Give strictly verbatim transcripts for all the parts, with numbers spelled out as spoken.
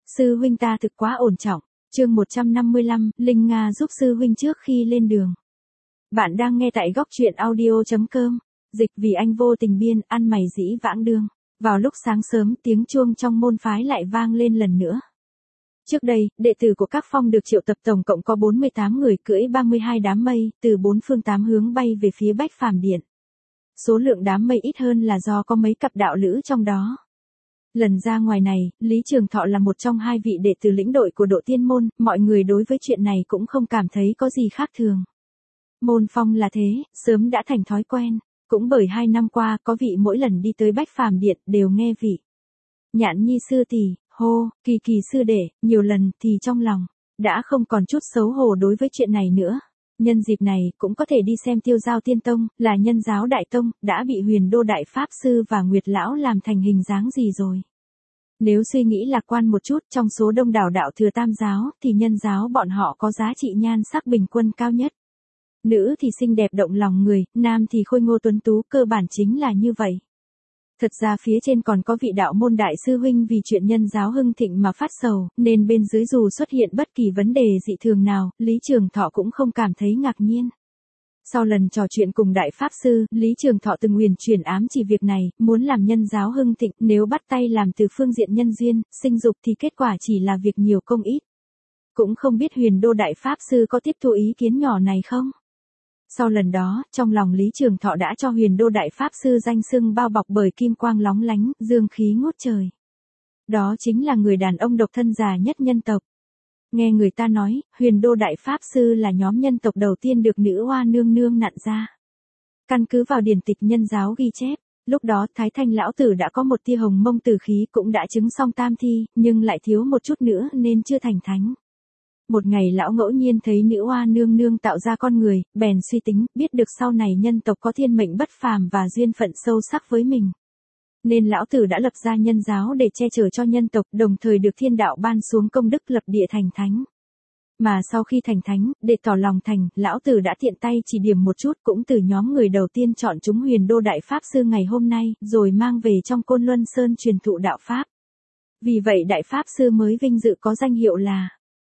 Sư huynh ta thực quá ổn trọng. Chương một trăm năm mươi lăm, Linh Nga giúp sư huynh trước khi lên đường. Bạn đang nghe tại góc truyện audio chấm com. Dịch vì anh vô tình biên, ăn mày dĩ vãng đương. Vào lúc sáng sớm, tiếng chuông trong môn phái lại vang lên lần nữa. Trước đây, đệ tử của các phong được triệu tập tổng cộng có bốn mươi tám người cưỡi ba mươi hai đám mây, từ bốn phương tám hướng bay về phía Bách Phàm Điện. Số lượng đám mây ít hơn là do có mấy cặp đạo lữ trong đó. Lần ra ngoài này, Lý Trường Thọ là một trong hai vị đệ tử lĩnh đội của Độ Tiên Môn, mọi người đối với chuyện này cũng không cảm thấy có gì khác thường. Môn phong là thế, sớm đã thành thói quen, cũng bởi hai năm qua có vị mỗi lần đi tới Bách Phàm Điện đều nghe vị Nhạn Nhi sư tỷ, hô, Kỳ Kỳ sư đệ, nhiều lần thì trong lòng đã không còn chút xấu hổ đối với chuyện này nữa. Nhân dịp này cũng có thể đi xem Tiêu Giao Tiên Tông, là nhân giáo đại tông, đã bị Huyền Đô Đại Pháp Sư và Nguyệt Lão làm thành hình dáng gì rồi. Nếu suy nghĩ lạc quan một chút, trong số đông đảo đạo thừa tam giáo, thì nhân giáo bọn họ có giá trị nhan sắc bình quân cao nhất. Nữ thì xinh đẹp động lòng người, nam thì khôi ngô tuấn tú, cơ bản chính là như vậy. Thật ra phía trên còn có vị đạo môn đại sư huynh vì chuyện nhân giáo hưng thịnh mà phát sầu, nên bên dưới dù xuất hiện bất kỳ vấn đề dị thường nào, Lý Trường Thọ cũng không cảm thấy ngạc nhiên. Sau lần trò chuyện cùng đại pháp sư, Lý Trường Thọ từng nguyền truyền ám chỉ việc này, muốn làm nhân giáo hưng thịnh, nếu bắt tay làm từ phương diện nhân duyên, sinh dục thì kết quả chỉ là việc nhiều công ít. Cũng không biết Huyền Đô Đại Pháp Sư có tiếp thu ý kiến nhỏ này không? Sau lần đó, trong lòng Lý Trường Thọ đã cho Huyền Đô Đại Pháp Sư danh xưng bao bọc bởi kim quang lóng lánh, dương khí ngút trời. Đó chính là người đàn ông độc thân già nhất nhân tộc. Nghe người ta nói, Huyền Đô Đại Pháp Sư là nhóm nhân tộc đầu tiên được nữ hoa nương nương nặn ra. Căn cứ vào điển tịch nhân giáo ghi chép, lúc đó Thái Thanh lão tử đã có một tia hồng mông tử khí, cũng đã chứng xong tam thi, nhưng lại thiếu một chút nữa nên chưa thành thánh. Một ngày lão ngẫu nhiên thấy nữ hoa nương nương tạo ra con người, bèn suy tính, biết được sau này nhân tộc có thiên mệnh bất phàm và duyên phận sâu sắc với mình. Nên lão tử đã lập ra nhân giáo để che chở cho nhân tộc, đồng thời được thiên đạo ban xuống công đức lập địa thành thánh. Mà sau khi thành thánh, để tỏ lòng thành, lão tử đã tiện tay chỉ điểm một chút, cũng từ nhóm người đầu tiên chọn chúng Huyền Đô Đại Pháp Sư ngày hôm nay, rồi mang về trong Côn Luân Sơn truyền thụ đạo Pháp. Vì vậy Đại Pháp Sư mới vinh dự có danh hiệu là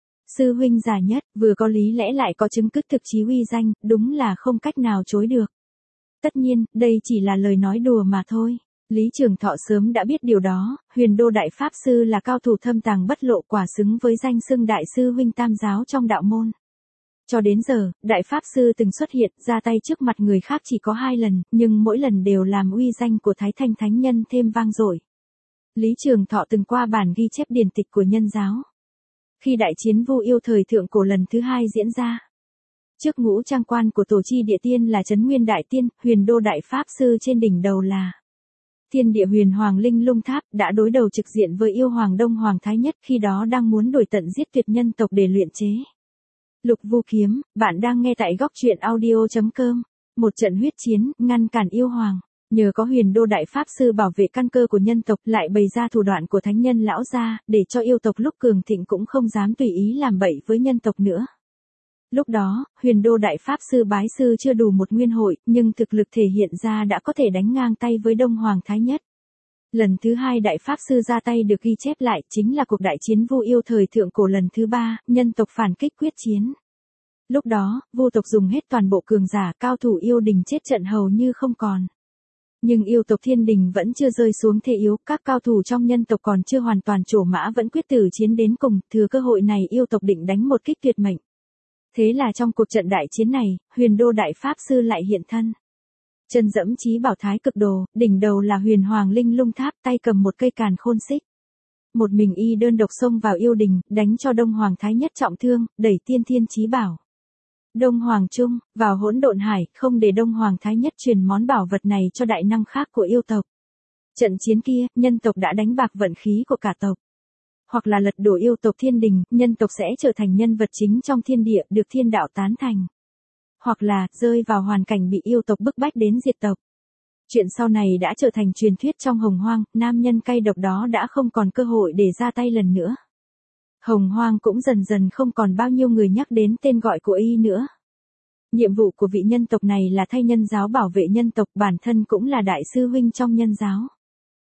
sư huynh già nhất, vừa có lý lẽ lại có chứng cứ thực chí uy danh, đúng là không cách nào chối được. Tất nhiên, đây chỉ là lời nói đùa mà thôi. Lý Trường Thọ sớm đã biết điều đó, Huyền Đô Đại Pháp Sư là cao thủ thâm tàng bất lộ, quả xứng với danh xưng đại sư huynh tam giáo trong đạo môn. Cho đến giờ, Đại Pháp Sư từng xuất hiện ra tay trước mặt người khác chỉ có hai lần, nhưng mỗi lần đều làm uy danh của Thái Thanh Thánh Nhân thêm vang dội. Lý Trường Thọ từng qua bản ghi chép điển tịch của nhân giáo. Khi đại chiến Vu Yêu thời thượng cổ lần thứ hai diễn ra, trước ngũ trang quan của tổ chi địa tiên là Trấn Nguyên Đại Tiên, Huyền Đô Đại Pháp Sư trên đỉnh đầu là Thiên Địa Huyền Hoàng Linh Lung Tháp, đã đối đầu trực diện với yêu hoàng Đông Hoàng Thái Nhất, khi đó đang muốn đuổi tận giết tuyệt nhân tộc để luyện chế Lục Vu Kiếm. Bạn đang nghe tại góc truyện audio chấm com. Một trận huyết chiến, ngăn cản yêu hoàng. Nhờ có Huyền Đô Đại Pháp Sư bảo vệ căn cơ của nhân tộc, lại bày ra thủ đoạn của thánh nhân lão gia, để cho yêu tộc lúc cường thịnh cũng không dám tùy ý làm bậy với nhân tộc nữa. Lúc đó, Huyền Đô Đại Pháp Sư bái sư chưa đủ một nguyên hội, nhưng thực lực thể hiện ra đã có thể đánh ngang tay với Đông Hoàng Thái Nhất. Lần thứ hai Đại Pháp Sư ra tay được ghi chép lại, chính là cuộc đại chiến Vu Yêu thời thượng cổ lần thứ ba, nhân tộc phản kích quyết chiến. Lúc đó, Vu tộc dùng hết toàn bộ cường giả, cao thủ yêu đình chết trận hầu như không còn. Nhưng yêu tộc Thiên Đình vẫn chưa rơi xuống thế yếu, các cao thủ trong nhân tộc còn chưa hoàn toàn trổ mã vẫn quyết tử chiến đến cùng, thừa cơ hội này yêu tộc định đánh một kích tuyệt mệnh. Thế là trong cuộc trận đại chiến này, Huyền Đô Đại Pháp Sư lại hiện thân. Chân dẫm chí bảo thái cực đồ, đỉnh đầu là Huyền Hoàng Linh Lung Tháp, tay cầm một cây càn khôn xích. Một mình y đơn độc xông vào yêu đình, đánh cho Đông Hoàng Thái Nhất trọng thương, đẩy tiên thiên chí bảo Đông Hoàng Trung vào hỗn độn hải, không để Đông Hoàng Thái Nhất truyền món bảo vật này cho đại năng khác của yêu tộc. Trận chiến kia, nhân tộc đã đánh bạc vận khí của cả tộc. Hoặc là lật đổ yêu tộc Thiên Đình, nhân tộc sẽ trở thành nhân vật chính trong thiên địa, được thiên đạo tán thành. Hoặc là, rơi vào hoàn cảnh bị yêu tộc bức bách đến diệt tộc. Chuyện sau này đã trở thành truyền thuyết trong Hồng Hoang, nam nhân cay độc đó đã không còn cơ hội để ra tay lần nữa. Hồng Hoang cũng dần dần không còn bao nhiêu người nhắc đến tên gọi của y nữa. Nhiệm vụ của vị nhân tộc này là thay nhân giáo bảo vệ nhân tộc, bản thân cũng là đại sư huynh trong nhân giáo.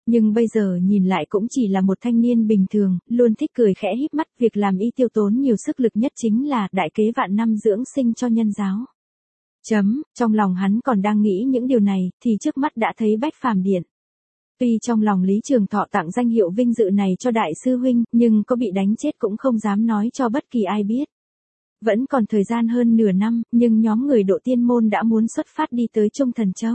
Nhưng bây giờ nhìn lại cũng chỉ là một thanh niên bình thường, luôn thích cười khẽ híp mắt, việc làm y tiêu tốn nhiều sức lực nhất chính là đại kế vạn năm dưỡng sinh cho nhân giáo. Chấm, trong lòng hắn còn đang nghĩ những điều này, thì trước mắt đã thấy Bách Phàm Điện. Tuy trong lòng Lý Trường Thọ tặng danh hiệu vinh dự này cho đại sư huynh, nhưng có bị đánh chết cũng không dám nói cho bất kỳ ai biết. Vẫn còn thời gian hơn nửa năm, nhưng nhóm người Độ Tiên Môn đã muốn xuất phát đi tới Trung Thần Châu.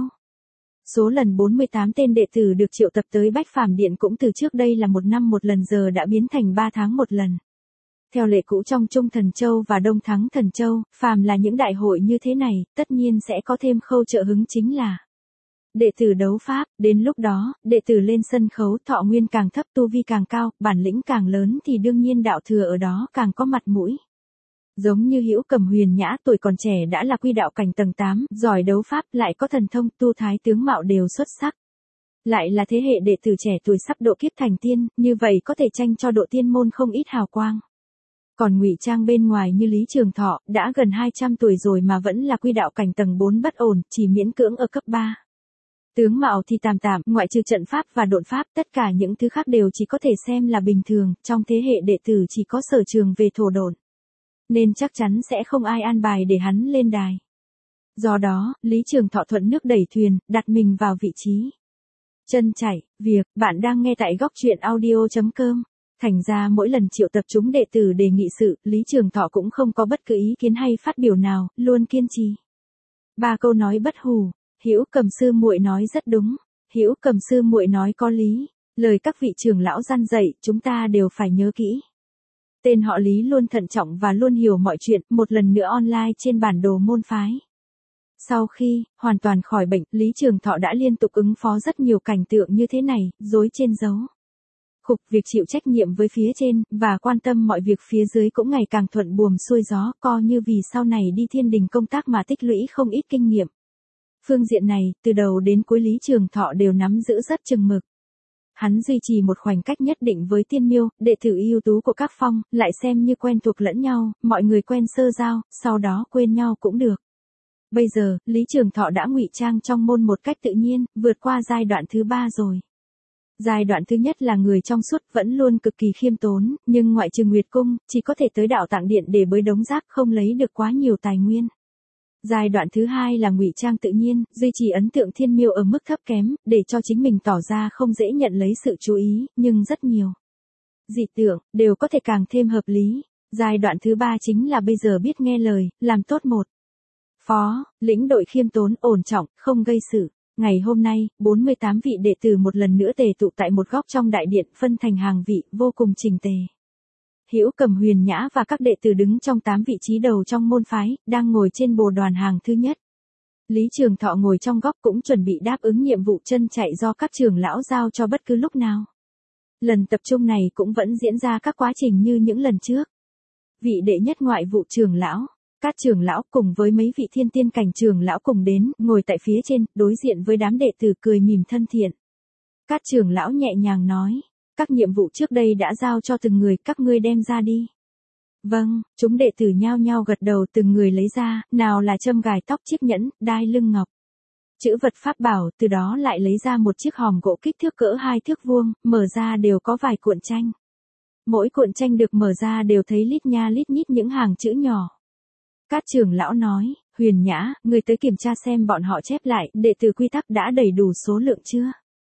Số lần bốn mươi tám tên đệ tử được triệu tập tới Bách Phàm Điện cũng từ trước đây là một năm một lần giờ đã biến thành ba tháng một lần. Theo lệ cũ trong Trung Thần Châu và Đông Thắng Thần Châu, phàm là những đại hội như thế này, tất nhiên sẽ có thêm khâu trợ hứng chính là đệ tử đấu pháp. Đến lúc đó, đệ tử lên sân khấu, thọ nguyên càng thấp tu vi càng cao, bản lĩnh càng lớn thì đương nhiên đạo thừa ở đó càng có mặt mũi. Giống như Hữu Cầm Huyền Nhã tuổi còn trẻ đã là quy đạo cảnh tầng tám, giỏi đấu pháp, lại có thần thông, tu thái tướng mạo đều xuất sắc. Lại là thế hệ đệ tử trẻ tuổi sắp độ kiếp thành tiên, như vậy có thể tranh cho Độ Tiên Môn không ít hào quang. Còn ngụy trang bên ngoài như Lý Trường Thọ, đã gần hai trăm tuổi rồi mà vẫn là quy đạo cảnh tầng bốn bất ổn, chỉ miễn cưỡng ở cấp ba. Tướng mạo thì tạm tạm, ngoại trừ trận pháp và độn pháp, tất cả những thứ khác đều chỉ có thể xem là bình thường, trong thế hệ đệ tử chỉ có sở trường về thổ độn. Nên chắc chắn sẽ không ai an bài để hắn lên đài. Do đó, Lý Trường Thọ thuận nước đẩy thuyền, đặt mình vào vị trí. Chân chảy, việc, bạn đang nghe tại góc truyện audio chấm com. Thành ra mỗi lần triệu tập chúng đệ tử đề nghị sự, Lý Trường Thọ cũng không có bất cứ ý kiến hay phát biểu nào, luôn kiên trì. Ba câu nói bất hủ, Hữu Cầm sư muội nói rất đúng, Hữu Cầm sư muội nói có lý, lời các vị trưởng lão gian dạy, chúng ta đều phải nhớ kỹ. Tên họ Lý luôn thận trọng và luôn hiểu mọi chuyện, một lần nữa online trên bản đồ môn phái. Sau khi hoàn toàn khỏi bệnh, Lý Trường Thọ đã liên tục ứng phó rất nhiều cảnh tượng như thế này, dối trên dấu. Khục việc chịu trách nhiệm với phía trên, và quan tâm mọi việc phía dưới cũng ngày càng thuận buồm xuôi gió, co như vì sau này đi thiên đình công tác mà tích lũy không ít kinh nghiệm. Phương diện này, từ đầu đến cuối Lý Trường Thọ đều nắm giữ rất chừng mực. Hắn duy trì một khoảnh cách nhất định với Tiên Miêu, đệ tử ưu tú của các phong, lại xem như quen thuộc lẫn nhau, mọi người quen sơ giao, sau đó quên nhau cũng được. Bây giờ, Lý Trường Thọ đã ngụy trang trong môn một cách tự nhiên, vượt qua giai đoạn thứ ba rồi. Giai đoạn thứ nhất là người trong suốt, vẫn luôn cực kỳ khiêm tốn, nhưng ngoại trừ Nguyệt Cung, chỉ có thể tới Đạo Tạng Điện để bới đống rác, không lấy được quá nhiều tài nguyên. Giai đoạn thứ hai là ngụy trang tự nhiên, duy trì ấn tượng Thiên Miêu ở mức thấp kém, để cho chính mình tỏ ra không dễ nhận lấy sự chú ý, nhưng rất nhiều dị tượng, đều có thể càng thêm hợp lý. Giai đoạn thứ ba chính là bây giờ biết nghe lời, làm tốt một phó, lĩnh đội khiêm tốn, ổn trọng, không gây sự. Ngày hôm nay, bốn mươi tám vị đệ tử một lần nữa tề tụ tại một góc trong đại điện, phân thành hàng vị, vô cùng chỉnh tề. Hữu Cầm Huyền Nhã và các đệ tử đứng trong tám vị trí đầu trong môn phái, đang ngồi trên bồ đoàn hàng thứ nhất. Lý Trường Thọ ngồi trong góc cũng chuẩn bị đáp ứng nhiệm vụ chân chạy do các trưởng lão giao cho bất cứ lúc nào. Lần tập trung này cũng vẫn diễn ra các quá trình như những lần trước. Vị đệ nhất ngoại vụ trưởng lão, các trưởng lão cùng với mấy vị thiên tiên cảnh trưởng lão cùng đến, ngồi tại phía trên, đối diện với đám đệ tử cười mỉm thân thiện. Các trưởng lão nhẹ nhàng nói, các nhiệm vụ trước đây đã giao cho từng người, các ngươi đem ra đi. Vâng, chúng đệ tử nhao nhao gật đầu, từng người lấy ra, nào là châm gài tóc, chiếc nhẫn, đai lưng ngọc, chữ vật pháp bảo, từ đó lại lấy ra một chiếc hòm gỗ kích thước cỡ hai thước vuông, mở ra đều có vài cuộn tranh. Mỗi cuộn tranh được mở ra đều thấy lít nha lít nhít những hàng chữ nhỏ. Các trưởng lão nói, Huyền Nhã, người tới kiểm tra xem bọn họ chép lại, đệ tử quy tắc đã đầy đủ số lượng chưa?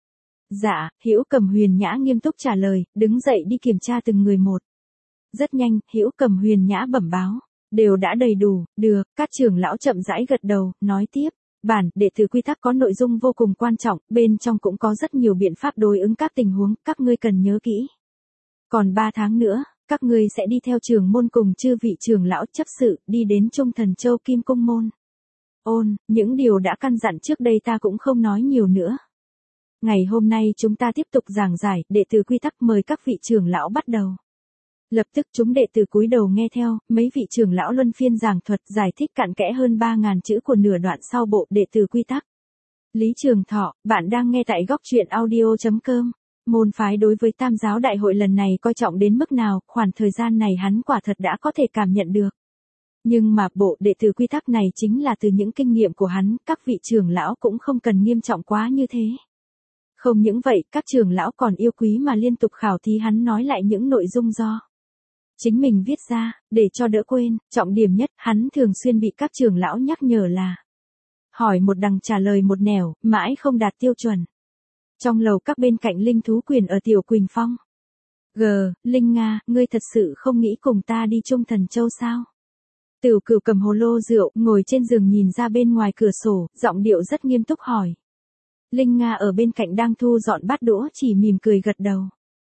Dạ, Hữu Cầm Huyền Nhã nghiêm túc trả lời, đứng dậy đi kiểm tra từng người một. Rất nhanh, Hữu Cầm Huyền Nhã bẩm báo, đều đã đầy đủ, được, các trưởng lão chậm rãi gật đầu, nói tiếp, bản, đệ tử quy tắc có nội dung vô cùng quan trọng, bên trong cũng có rất nhiều biện pháp đối ứng các tình huống, các ngươi cần nhớ kỹ. Còn ba tháng nữa, các ngươi sẽ đi theo trưởng môn cùng chư vị trưởng lão chấp sự, đi đến Trung Thần Châu Kim Cung Môn. Ôn, những điều đã căn dặn trước đây ta cũng không nói nhiều nữa. Ngày hôm nay chúng ta tiếp tục giảng giải, đệ tử quy tắc mời các vị trưởng lão bắt đầu. Lập tức chúng đệ tử cúi đầu nghe theo, mấy vị trưởng lão luân phiên giảng thuật giải thích cặn kẽ hơn ba ngàn chữ của nửa đoạn sau bộ đệ tử quy tắc. Lý Trường Thọ, bạn đang nghe tại góc truyện audio chấm com. Môn phái đối với Tam giáo đại hội lần này coi trọng đến mức nào, khoảng thời gian này hắn quả thật đã có thể cảm nhận được. Nhưng mà bộ đệ tử quy tắc này chính là từ những kinh nghiệm của hắn, các vị trưởng lão cũng không cần nghiêm trọng quá như thế. Không những vậy, các trưởng lão còn yêu quý mà liên tục khảo thí hắn nói lại những nội dung do chính mình viết ra, để cho đỡ quên. Trọng điểm nhất, hắn thường xuyên bị các trưởng lão nhắc nhở là hỏi một đằng trả lời một nẻo, mãi không đạt tiêu chuẩn. Trong lầu các bên cạnh Linh Thú Quyền ở Tiểu Quỳnh Phong. G, Linh Nga, ngươi thật sự không nghĩ cùng ta đi Trung Thần Châu sao? Tiểu Cửu cầm hồ lô rượu, ngồi trên giường nhìn ra bên ngoài cửa sổ, giọng điệu rất nghiêm túc hỏi. Linh Nga ở bên cạnh đang thu dọn bát đũa chỉ mỉm cười gật đầu.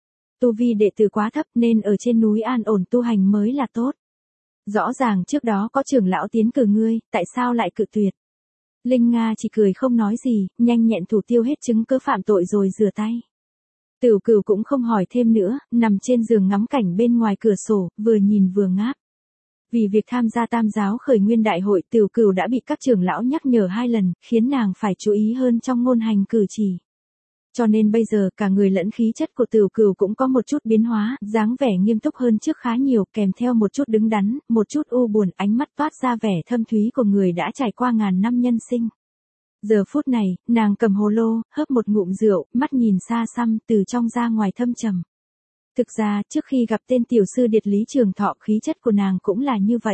Tu vi đệ tử quá thấp nên ở trên núi an ổn tu hành mới là tốt. Rõ ràng trước đó có trưởng lão tiến cử ngươi, tại sao lại cự tuyệt? Linh Nga chỉ cười không nói gì, nhanh nhẹn thủ tiêu hết chứng cứ phạm tội rồi rửa tay. Tiểu Cửu cũng không hỏi thêm nữa, nằm trên giường ngắm cảnh bên ngoài cửa sổ, vừa nhìn vừa ngáp. Vì việc tham gia Tam giáo khởi nguyên đại hội, Tiểu Cửu đã bị các trưởng lão nhắc nhở hai lần, khiến nàng phải chú ý hơn trong ngôn hành cử chỉ. Cho nên bây giờ cả người lẫn khí chất của Tiểu Cửu cũng có một chút biến hóa, dáng vẻ nghiêm túc hơn trước khá nhiều, kèm theo một chút đứng đắn, một chút u buồn, ánh mắt toát ra vẻ thâm thúy của người đã trải qua ngàn năm nhân sinh. Giờ phút này, nàng cầm hồ lô, hớp một ngụm rượu, mắt nhìn xa xăm, từ trong ra ngoài thâm trầm. Thực ra, trước khi gặp tên tiểu sư Điệt Lý Trường Thọ, khí chất của nàng cũng là như vậy.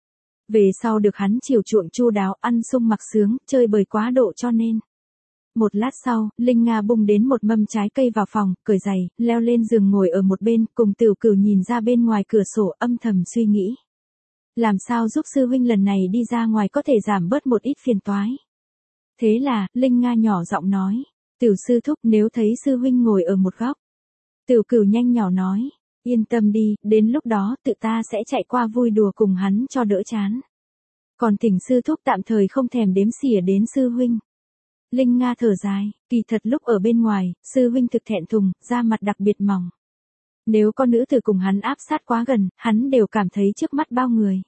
Về sau được hắn chiều chuộng chu đáo, ăn sung mặc sướng, chơi bời quá độ cho nên. Một lát sau, Linh Nga bung đến một mâm trái cây vào phòng, cởi giày, leo lên giường ngồi ở một bên, cùng Tiểu Cửu nhìn ra bên ngoài cửa sổ, âm thầm suy nghĩ. Làm sao giúp sư huynh lần này đi ra ngoài có thể giảm bớt một ít phiền toái. Thế là, Linh Nga nhỏ giọng nói. Tiểu sư thúc, nếu thấy sư huynh ngồi ở một góc. Tiểu Cửu nhanh nhỏ nói. Yên tâm đi, đến lúc đó tự ta sẽ chạy qua vui đùa cùng hắn cho đỡ chán. Còn thỉnh sư thúc tạm thời không thèm đếm xỉa đến sư huynh. Linh Nga thở dài, kỳ thật lúc ở bên ngoài, sư huynh thực thẹn thùng, da mặt đặc biệt mỏng. Nếu có nữ tử cùng hắn áp sát quá gần, hắn đều cảm thấy trước mắt bao người.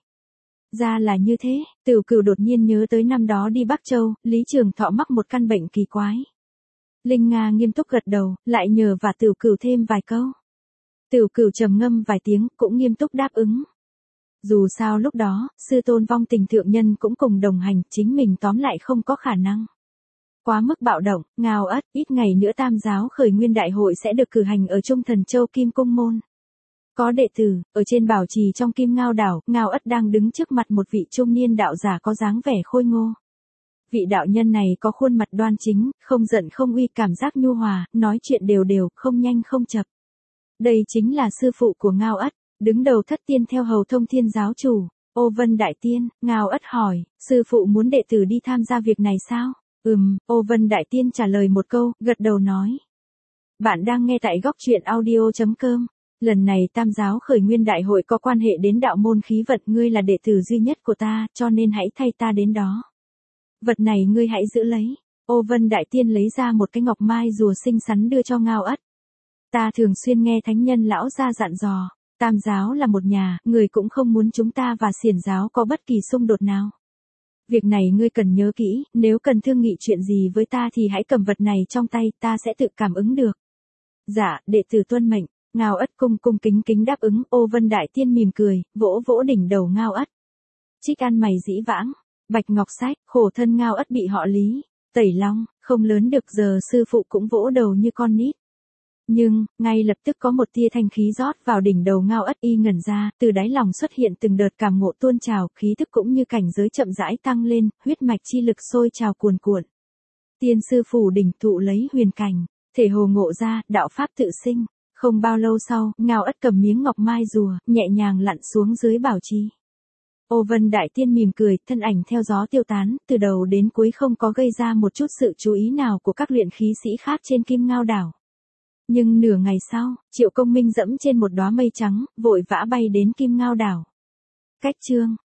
Ra là như thế, Tiểu Cửu đột nhiên nhớ tới năm đó đi Bắc Châu, Lý Trường Thọ mắc một căn bệnh kỳ quái. Linh Nga nghiêm túc gật đầu, lại nhờ và Tiểu Cửu thêm vài câu. Tiểu Cửu trầm ngâm vài tiếng, cũng nghiêm túc đáp ứng. Dù sao lúc đó, sư tôn vong tình thượng nhân cũng cùng đồng hành, chính mình tóm lại không có khả năng. Quá mức bạo động, ngao ất, ít ngày nữa Tam giáo khởi nguyên đại hội sẽ được cử hành ở Trung Thần Châu Kim Cung Môn. Có đệ tử, ở trên bảo trì trong Kim Ngao đảo, Ngao ất đang đứng trước mặt một vị trung niên đạo giả có dáng vẻ khôi ngô. Vị đạo nhân này có khuôn mặt đoan chính, không giận không uy, cảm giác nhu hòa, nói chuyện đều đều, không nhanh không chậm. Đây chính là sư phụ của Ngao ất, đứng đầu thất tiên theo hầu Thông Thiên giáo chủ, Ô Vân Đại Tiên. Ngao ất hỏi, sư phụ muốn đệ tử đi tham gia việc này sao? Ừm, Ô Vân Đại Tiên trả lời một câu, gật đầu nói. Bạn đang nghe tại góc truyện audio chấm com. Lần này Tam giáo khởi nguyên đại hội có quan hệ đến đạo môn khí vật, ngươi là đệ tử duy nhất của ta, cho nên hãy thay ta đến đó. Vật này ngươi hãy giữ lấy. Ô Vân Đại Tiên lấy ra một cái ngọc mai rùa xinh xắn đưa cho Ngao ất. Ta thường xuyên nghe thánh nhân lão gia dặn dò, Tam giáo là một nhà, người cũng không muốn chúng ta và Xiển giáo có bất kỳ xung đột nào. Việc này ngươi cần nhớ kỹ, nếu cần thương nghị chuyện gì với ta thì hãy cầm vật này trong tay, ta sẽ tự cảm ứng được. Dạ, đệ tử tuân mệnh. Ngao ất cung cung kính kính đáp ứng. Ô Vân Đại Tiên mỉm cười, vỗ vỗ đỉnh đầu Ngao ất. Trích ăn mày dĩ vãng, Bạch Ngọc Sách, khổ thân Ngao ất bị họ Lý tẩy long, không lớn được, giờ sư phụ cũng vỗ đầu như con nít. Nhưng, ngay lập tức có một tia thanh khí rót vào đỉnh đầu Ngao ất, y ngẩn ra, từ đáy lòng xuất hiện từng đợt cảm ngộ tuôn trào, khí thức cũng như cảnh giới chậm rãi tăng lên, huyết mạch chi lực sôi trào cuồn cuộn. Tiên sư phủ đỉnh thụ lấy huyền cảnh, thể hồ ngộ ra, đạo pháp tự sinh. Không bao lâu sau, Ngao ất cầm miếng ngọc mai rùa, nhẹ nhàng lặn xuống dưới bảo trì. Ô Vân Đại Tiên mỉm cười, thân ảnh theo gió tiêu tán, từ đầu đến cuối không có gây ra một chút sự chú ý nào của các luyện khí sĩ khác trên Kim Ngao đảo. Nhưng nửa ngày sau, Triệu Công Minh dẫm trên một đóa mây trắng, vội vã bay đến Kim Ngao đảo. Cách chương